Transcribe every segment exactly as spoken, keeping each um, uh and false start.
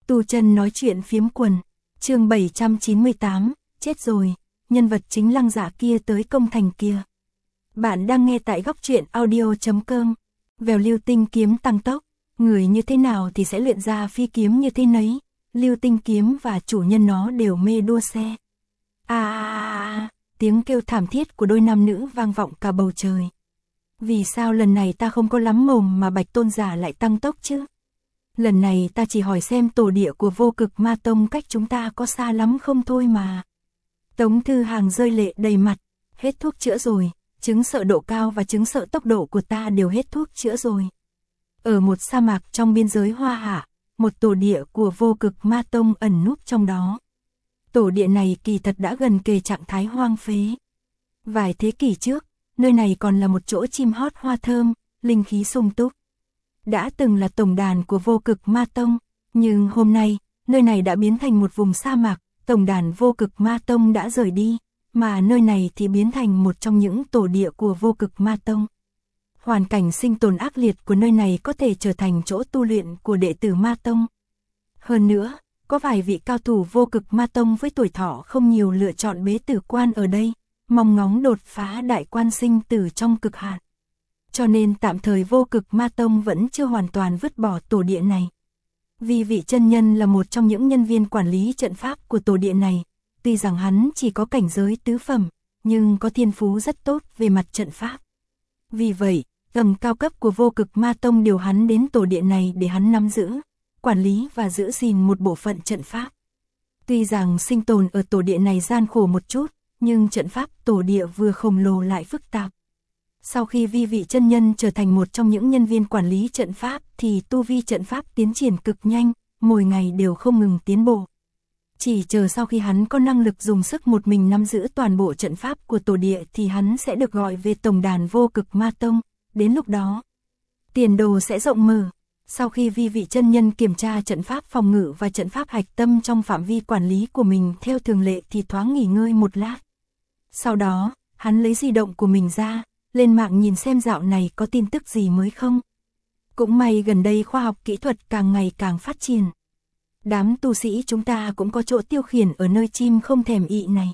Tu chân nói chuyện phiếm quần, chương bảy trăm chín mươi tám, chết rồi, nhân vật chính Lăng Dạ kia tới công thành kia. Bạn đang nghe tại góc truyện audio chấm com. Vèo lưu tinh kiếm tăng tốc, người như thế nào thì sẽ luyện ra phi kiếm như thế nấy, lưu tinh kiếm và chủ nhân nó đều mê đua xe. À, à, à, tiếng kêu thảm thiết của đôi nam nữ vang vọng cả bầu trời. Vì sao lần này ta không có lắm mồm mà Bạch Tôn giả lại tăng tốc chứ? Lần này ta chỉ hỏi xem tổ địa của Vô Cực Ma Tông cách chúng ta có xa lắm không thôi mà. Tống Thư Hàng rơi lệ đầy mặt, hết thuốc chữa rồi, chứng sợ độ cao và chứng sợ tốc độ của ta đều hết thuốc chữa rồi. Ở một sa mạc trong biên giới Hoa Hạ, một tổ địa của Vô Cực Ma Tông ẩn núp trong đó. Tổ địa này kỳ thật đã gần kề trạng thái hoang phế. Vài thế kỷ trước, nơi này còn là một chỗ chim hót hoa thơm, linh khí sung túc. Đã từng là tổng đàn của Vô Cực Ma Tông, nhưng hôm nay, nơi này đã biến thành một vùng sa mạc, tổng đàn Vô Cực Ma Tông đã rời đi, mà nơi này thì biến thành một trong những tổ địa của Vô Cực Ma Tông. Hoàn cảnh sinh tồn ác liệt của nơi này có thể trở thành chỗ tu luyện của đệ tử Ma Tông. Hơn nữa, có vài vị cao thủ Vô Cực Ma Tông với tuổi thọ không nhiều lựa chọn bế tử quan ở đây, mong ngóng đột phá đại quan sinh tử trong cực hạn. Cho nên tạm thời Vô Cực Ma Tông vẫn chưa hoàn toàn vứt bỏ tổ địa này. Vì vị chân nhân là một trong những nhân viên quản lý trận pháp của tổ địa này, tuy rằng hắn chỉ có cảnh giới tứ phẩm, nhưng có thiên phú rất tốt về mặt trận pháp. Vì vậy, tầng cao cấp của Vô Cực Ma Tông điều hắn đến tổ địa này để hắn nắm giữ, quản lý và giữ gìn một bộ phận trận pháp. Tuy rằng sinh tồn ở tổ địa này gian khổ một chút, nhưng trận pháp tổ địa vừa khổng lồ lại phức tạp. Sau khi vi vị chân nhân trở thành một trong những nhân viên quản lý trận pháp thì tu vi trận pháp tiến triển cực nhanh, mỗi ngày đều không ngừng tiến bộ. Chỉ chờ sau khi hắn có năng lực dùng sức một mình nắm giữ toàn bộ trận pháp của tổ địa thì hắn sẽ được gọi về tổng đàn Vô Cực Ma Tông, đến lúc đó, tiền đồ sẽ rộng mở. Sau khi vi vị chân nhân kiểm tra trận pháp phòng ngự và trận pháp hạch tâm trong phạm vi quản lý của mình theo thường lệ thì thoáng nghỉ ngơi một lát. Sau đó, hắn lấy di động của mình ra, lên mạng nhìn xem dạo này có tin tức gì mới không. Cũng may gần đây khoa học kỹ thuật càng ngày càng phát triển. Đám tu sĩ chúng ta cũng có chỗ tiêu khiển ở nơi chim không thèm ị này.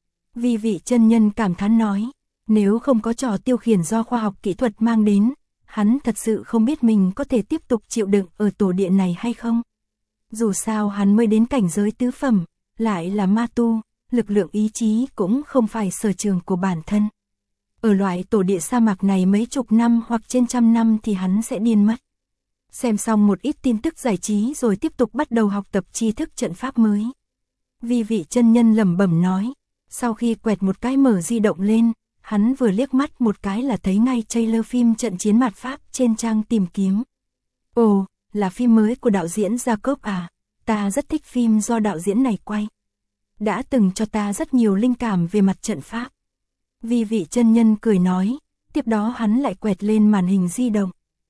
Vi vị chân nhân cảm thán nói, nếu không có trò tiêu khiển do khoa học kỹ thuật mang đến, hắn thật sự không biết mình có thể tiếp tục chịu đựng ở tổ địa này hay không. Dù sao hắn mới đến cảnh giới tứ phẩm, lại là ma tu, lực lượng ý chí cũng không phải sở trường của bản thân. Ở loại tổ địa sa mạc này mấy chục năm hoặc trên trăm năm thì hắn sẽ điên mất. Xem xong một ít tin tức giải trí rồi tiếp tục bắt đầu học tập tri thức trận pháp mới. Vi vị chân nhân lẩm bẩm nói, sau khi quẹt một cái mở di động lên, hắn vừa liếc mắt một cái là thấy ngay trailer phim trận chiến mạt Pháp trên trang tìm kiếm. Ồ, là phim mới của đạo diễn Jacob à, ta rất thích phim do đạo diễn này quay. Đã từng cho ta rất nhiều linh cảm về mặt trận pháp. Vi vị chân nhân cười nói, tiếp đó hắn lại quẹt lên màn hình di động.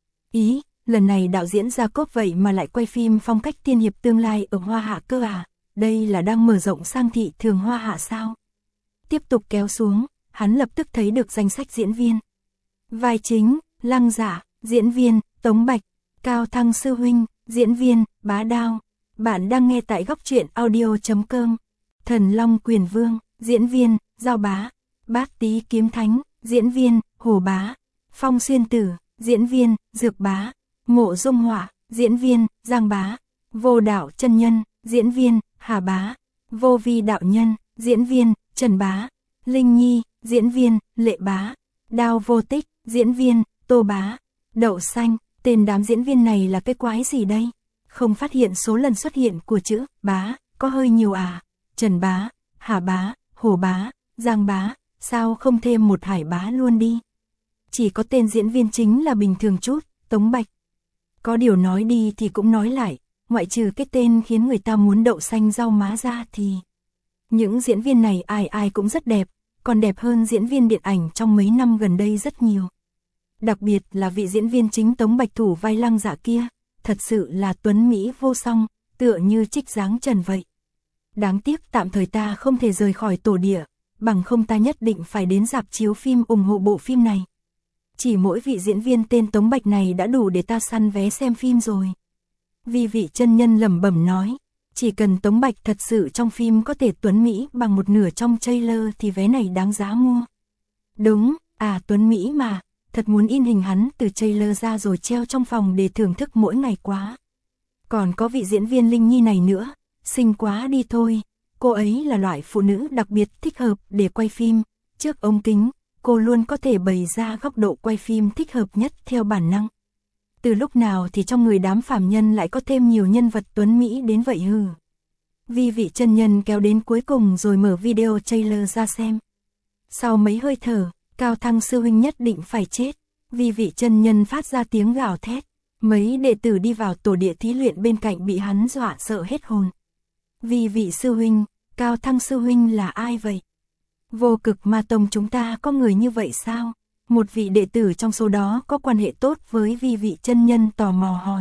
Ý, lần này đạo diễn Jacob vậy mà lại quay phim phong cách tiên hiệp tương lai ở Hoa Hạ cơ à, đây là đang mở rộng sang thị trường Hoa Hạ sao? Tiếp tục kéo xuống, hắn lập tức thấy được danh sách diễn viên. Vai chính, Lăng Dạ, diễn viên, Tống Bạch, Cao Thăng Sư Huynh, diễn viên, Bá Đao. Bạn đang nghe tại góc truyện audio chấm com. Thần Long Quyền Vương, diễn viên, Giao Bá. Bát Tý Kiếm Thánh, diễn viên, Hồ Bá. Phong Xuyên Tử, diễn viên, Dược Bá. Mộ Dung Họa, diễn viên, Giang Bá. Vô Đạo Chân Nhân, diễn viên, Hà Bá. Vô Vi Đạo Nhân, diễn viên, Trần Bá. Linh Nhi, diễn viên, Lệ Bá. Đao Vô Tích, diễn viên, Tô Bá. Đậu Xanh, tên đám diễn viên này là cái quái gì đây? Không phát hiện số lần xuất hiện của chữ Bá, có hơi nhiều à? Trần Bá, Hà Bá, Hồ Bá, Giang Bá, sao không thêm một Hải Bá luôn đi? Chỉ có tên diễn viên chính là bình thường chút, Tống Bạch. Có điều nói đi thì cũng nói lại, ngoại trừ cái tên khiến người ta muốn đậu xanh rau má ra thì... Những diễn viên này ai ai cũng rất đẹp, còn đẹp hơn diễn viên điện ảnh trong mấy năm gần đây rất nhiều. Đặc biệt là vị diễn viên chính Tống Bạch thủ vai Lăng Dạ kia, thật sự là tuấn mỹ vô song, tựa như trích dáng trần vậy. Đáng tiếc tạm thời ta không thể rời khỏi tổ địa, bằng không ta nhất định phải đến rạp chiếu phim ủng hộ bộ phim này. Chỉ mỗi vị diễn viên tên Tống Bạch này đã đủ để ta săn vé xem phim rồi. Vi vị chân nhân lẩm bẩm nói, chỉ cần Tống Bạch thật sự trong phim có thể tuấn Mỹ bằng một nửa trong trailer thì vé này đáng giá mua. Đúng, à tuấn Mỹ mà, thật muốn in hình hắn từ trailer ra rồi treo trong phòng để thưởng thức mỗi ngày quá. Còn có vị diễn viên Linh Nhi này nữa, xinh quá đi thôi, cô ấy là loại phụ nữ đặc biệt thích hợp để quay phim, trước ống kính, cô luôn có thể bày ra góc độ quay phim thích hợp nhất theo bản năng. Từ lúc nào thì trong người đám phàm nhân lại có thêm nhiều nhân vật tuấn Mỹ đến vậy hừ. Vi vị chân nhân kéo đến cuối cùng rồi mở video trailer ra xem. Sau mấy hơi thở, Cao Thăng sư huynh nhất định phải chết. Vi vị chân nhân phát ra tiếng gào thét. Mấy đệ tử đi vào tổ địa thí luyện bên cạnh bị hắn dọa sợ hết hồn. Vi vị sư huynh, Cao Thăng sư huynh là ai vậy? Vô Cực Ma Tông chúng ta có người như vậy sao? Một vị đệ tử trong số đó có quan hệ tốt với vi vị chân nhân tò mò hỏi.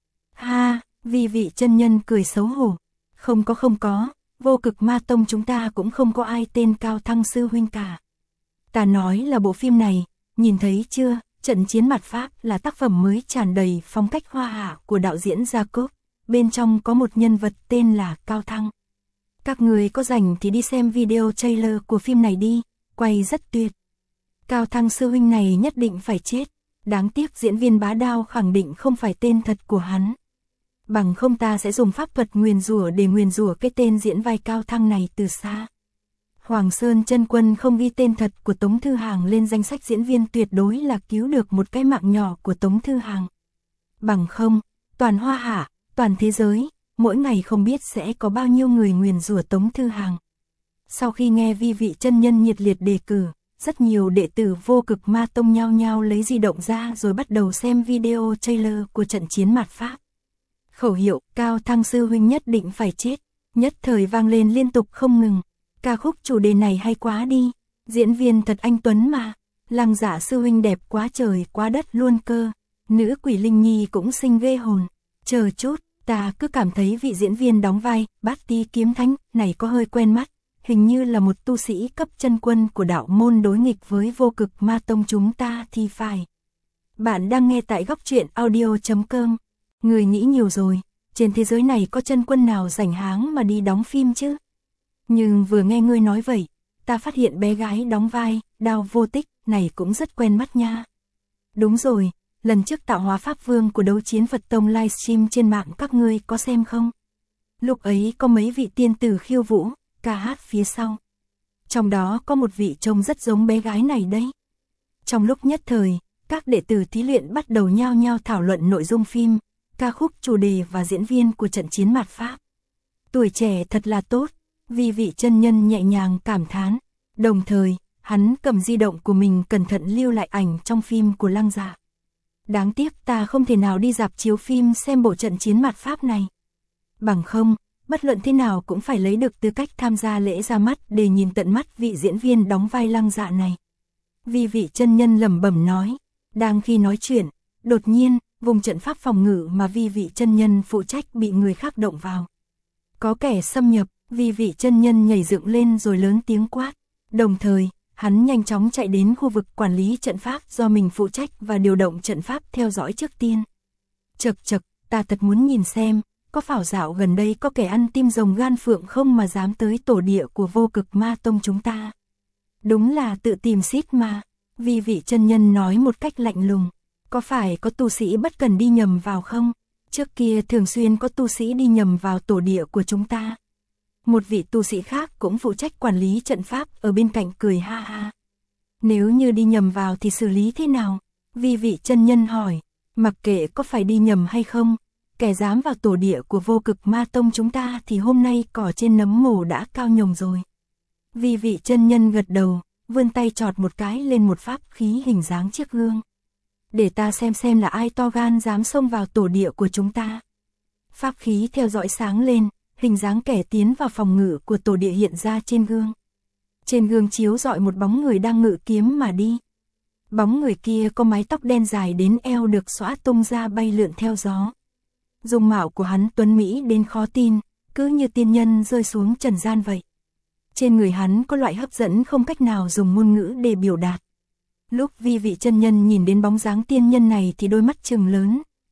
Ha, vi vị chân nhân cười xấu hổ. Không có không có, Vô Cực Ma Tông chúng ta cũng không có ai tên Cao Thăng sư huynh cả. Ta nói là bộ phim này, nhìn thấy chưa, Trận Chiến Mạt Pháp là tác phẩm mới tràn đầy phong cách hoa hạ của đạo diễn Jacob, bên trong có một nhân vật tên là Cao Thăng. Các người có rảnh thì đi xem video trailer của phim này đi, quay rất tuyệt. Cao Thăng sư huynh này nhất định phải chết, đáng tiếc diễn viên Bá Đao khẳng định không phải tên thật của hắn. Bằng không ta sẽ dùng pháp thuật nguyền rủa để nguyền rủa cái tên diễn vai Cao Thăng này từ xa. Hoàng Sơn Chân Quân không ghi tên thật của Tống Thư Hàng lên danh sách diễn viên tuyệt đối là cứu được một cái mạng nhỏ của Tống Thư Hàng. Bằng không, toàn Hoa Hạ, toàn thế giới, mỗi ngày không biết sẽ có bao nhiêu người nguyền rủa Tống Thư Hàng. Sau khi nghe vi vị chân nhân nhiệt liệt đề cử, rất nhiều đệ tử Vô Cực Ma Tông nhao nhao lấy di động ra rồi bắt đầu xem video trailer của Trận Chiến Mạt Pháp. Khẩu hiệu Cao Thăng sư huynh nhất định phải chết, nhất thời vang lên liên tục không ngừng. Ca khúc chủ đề này hay quá đi, diễn viên thật anh tuấn mà, Lăng Dạ sư huynh đẹp quá trời quá đất luôn cơ, nữ quỷ Linh Nhi cũng xinh ghê hồn. Chờ chút, ta cứ cảm thấy vị diễn viên đóng vai Bát Ti Kiếm Thánh này có hơi quen mắt, hình như là một tu sĩ cấp chân quân của đạo môn đối nghịch với Vô Cực Ma Tông chúng ta thì phải. Bạn đang nghe tại góc truyện audio chấm com. Người nghĩ nhiều rồi, trên thế giới này có chân quân nào rảnh háng mà đi đóng phim chứ? Nhưng vừa nghe ngươi nói vậy, ta phát hiện bé gái đóng vai Đao Vô Tích này cũng rất quen mắt nha. Đúng rồi, lần trước tạo hóa Pháp Vương của Đấu Chiến Phật Tông livestream trên mạng các ngươi có xem không? Lúc ấy có mấy vị tiên tử khiêu vũ, ca hát phía sau. Trong đó có một vị trông rất giống bé gái này đấy. Trong lúc nhất thời, các đệ tử thí luyện bắt đầu nhao nhao thảo luận nội dung phim, ca khúc chủ đề và diễn viên của Trận Chiến Mạt Pháp. Tuổi trẻ thật là tốt, vi vị chân nhân nhẹ nhàng cảm thán. Đồng thời, hắn cầm di động của mình cẩn thận lưu lại ảnh trong phim của Lăng Dạ. Đáng tiếc ta không thể nào đi rạp chiếu phim xem bộ Trận Chiến Mạt Pháp này. Bằng không, bất luận thế nào cũng phải lấy được tư cách tham gia lễ ra mắt để nhìn tận mắt vị diễn viên đóng vai Lăng Dạ này. Vi vị chân nhân lẩm bẩm nói. Đang khi nói chuyện, đột nhiên, vùng trận pháp phòng ngự mà vi vị chân nhân phụ trách bị người khác động vào. Có kẻ xâm nhập, vi vị chân nhân nhảy dựng lên rồi lớn tiếng quát. Đồng thời, hắn nhanh chóng chạy đến khu vực quản lý trận pháp do mình phụ trách và điều động trận pháp theo dõi trước tiên. Chật chật, ta thật muốn nhìn xem, có phảo dạo gần đây có kẻ ăn tim rồng gan phượng không mà dám tới tổ địa của Vô Cực Ma Tông chúng ta. Đúng là tự tìm xít mà, vi vị chân nhân nói một cách lạnh lùng. Có phải có tu sĩ bất cần đi nhầm vào không? Trước kia thường xuyên có tu sĩ đi nhầm vào tổ địa của chúng ta. Một vị tu sĩ khác cũng phụ trách quản lý trận pháp ở bên cạnh cười ha ha. Nếu như đi nhầm vào thì xử lý thế nào? Vi vị chân nhân hỏi. Mặc kệ có phải đi nhầm hay không, kẻ dám vào tổ địa của Vô Cực Ma Tông chúng ta thì hôm nay cỏ trên nấm mồ đã cao nhồng rồi. Vi vị chân nhân gật đầu, vươn tay chọt một cái lên một pháp khí hình dáng chiếc gương. Để ta xem xem là ai to gan dám xông vào tổ địa của chúng ta. Pháp khí theo dõi sáng lên, hình dáng kẻ tiến vào phòng ngự của tổ địa hiện ra trên gương. Trên gương chiếu rọi một bóng người đang ngự kiếm mà đi. Bóng người kia có mái tóc đen dài đến eo được xõa tung ra bay lượn theo gió. Dung mạo của hắn tuấn mỹ đến khó tin, cứ như tiên nhân rơi xuống trần gian vậy. Trên người hắn có loại hấp dẫn không cách nào dùng ngôn ngữ để biểu đạt. Lúc vi vị chân nhân nhìn đến bóng dáng tiên nhân này thì đôi mắt trừng lớn,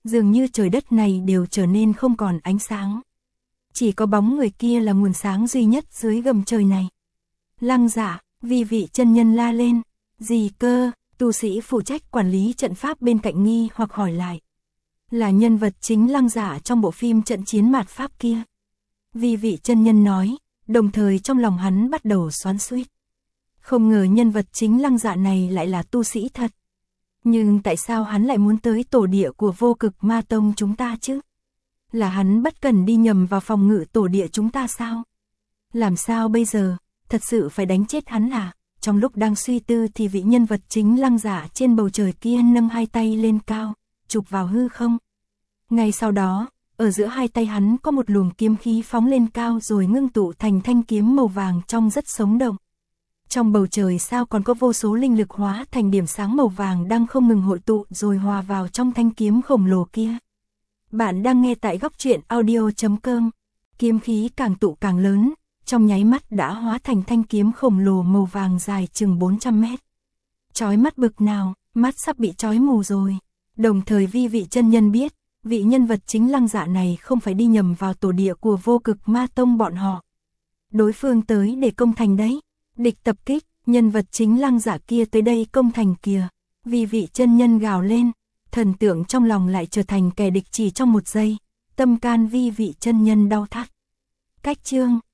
Dường như trời đất này đều trở nên không còn ánh sáng. Chỉ có bóng người kia là nguồn sáng duy nhất dưới gầm trời này. Lăng Dạ, Vi Vị chân nhân la lên. Gì cơ? Tu sĩ phụ trách quản lý trận pháp bên cạnh nghi hoặc hỏi lại. Là nhân vật chính Lăng Dạ trong bộ phim trận chiến mạt pháp kia. Vi Vị chân nhân nói, đồng thời trong lòng hắn bắt đầu xoắn xuýt. Không ngờ nhân vật chính Lăng Dạ này lại là tu sĩ thật. Nhưng tại sao hắn lại muốn tới tổ địa của Vô Cực Ma Tông chúng ta chứ? Là hắn bất cần đi nhầm vào phòng ngự tổ địa chúng ta sao? Làm sao bây giờ? Thật sự phải đánh chết hắn à? Trong lúc đang suy tư thì vị nhân vật chính Lăng Dạ trên bầu trời kia nâng hai tay lên cao, chụp vào hư không. Ngay sau đó, ở giữa hai tay hắn có một luồng kiếm khí phóng lên cao rồi ngưng tụ thành thanh kiếm màu vàng trong rất sống động. Trong bầu trời sao còn có vô số linh lực hóa thành điểm sáng màu vàng đang không ngừng hội tụ rồi hòa vào trong thanh kiếm khổng lồ kia. Bạn đang nghe tại góc truyện audio chấm com. Kiếm khí càng tụ càng lớn, trong nháy mắt đã hóa thành thanh kiếm khổng lồ màu vàng dài chừng bốn trăm mét. Chói mắt bực nào, mắt sắp bị chói mù rồi. Đồng thời Vi Vị chân nhân biết, vị nhân vật chính Lăng Dạ này không phải đi nhầm vào tổ địa của Vô Cực Ma Tông bọn họ. Đối phương tới để công thành đấy. Địch tập kích, nhân vật chính Lăng Dạ kia tới đây công thành kìa. Vi Vị chân nhân gào lên, thần tượng trong lòng lại trở thành kẻ địch chỉ trong một giây. Tâm can Vi Vị chân nhân đau thắt. Cách chương